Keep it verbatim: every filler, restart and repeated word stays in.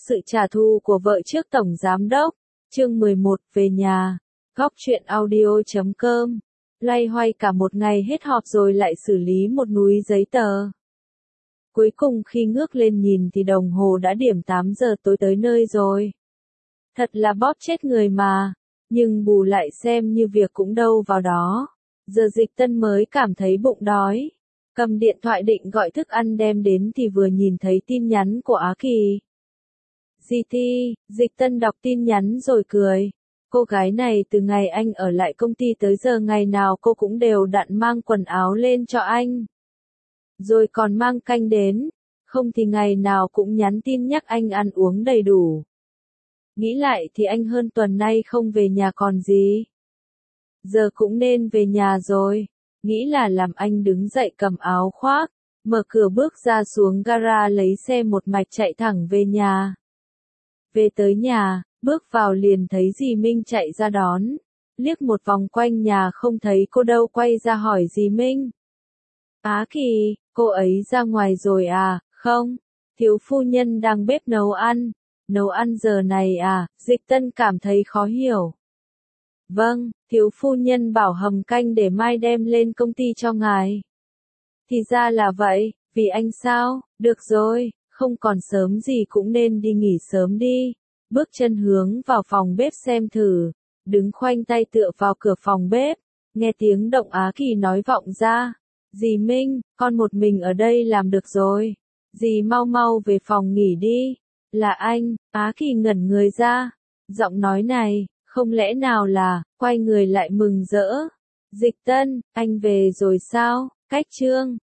sự trả thù của vợ trước tổng giám đốc. Chương mười một, về nhà. Góc truyện audio chấm com. Loay hoay cả một ngày hết họp rồi lại xử lý một núi giấy tờ. Cuối cùng khi ngước lên nhìn thì đồng hồ đã điểm tám giờ tối tới nơi rồi. Thật là bóp chết người mà. Nhưng bù lại xem như việc cũng đâu vào đó. Giờ Dịch Tân mới cảm thấy bụng đói. Cầm điện thoại định gọi thức ăn đem đến thì vừa nhìn thấy tin nhắn của Á Kỳ. giê tê, Dịch Tân đọc tin nhắn rồi cười. Cô gái này từ ngày anh ở lại công ty tới giờ ngày nào cô cũng đều đặn mang quần áo lên cho anh. Rồi còn mang canh đến, không thì ngày nào cũng nhắn tin nhắc anh ăn uống đầy đủ. Nghĩ lại thì anh hơn tuần nay không về nhà còn gì. Giờ cũng nên về nhà rồi. Nghĩ là làm anh đứng dậy cầm áo khoác, mở cửa bước ra xuống gara lấy xe một mạch chạy thẳng về nhà. Về tới nhà, bước vào liền thấy dì Minh chạy ra đón. Liếc một vòng quanh nhà không thấy cô đâu quay ra hỏi dì Minh. Á Kỳ, cô ấy ra ngoài rồi à? Không, thiếu phu nhân đang bếp nấu ăn. Nấu ăn giờ này à? Dịch Tân cảm thấy khó hiểu. Vâng, thiếu phu nhân bảo hầm canh để mai đem lên công ty cho ngài. Thì ra là vậy, vì anh sao? Được rồi, không còn sớm gì cũng nên đi nghỉ sớm đi. Bước chân hướng vào phòng bếp xem thử, đứng khoanh tay tựa vào cửa phòng bếp, nghe tiếng động Á Kỳ nói vọng ra. Dì Minh, con một mình ở đây làm được rồi. Dì mau mau về phòng nghỉ đi. Là anh, Á Kỳ ngẩn người ra. Giọng nói này, không lẽ nào là, quay người lại mừng rỡ. Dịch Tân, anh về rồi sao? Cách chương.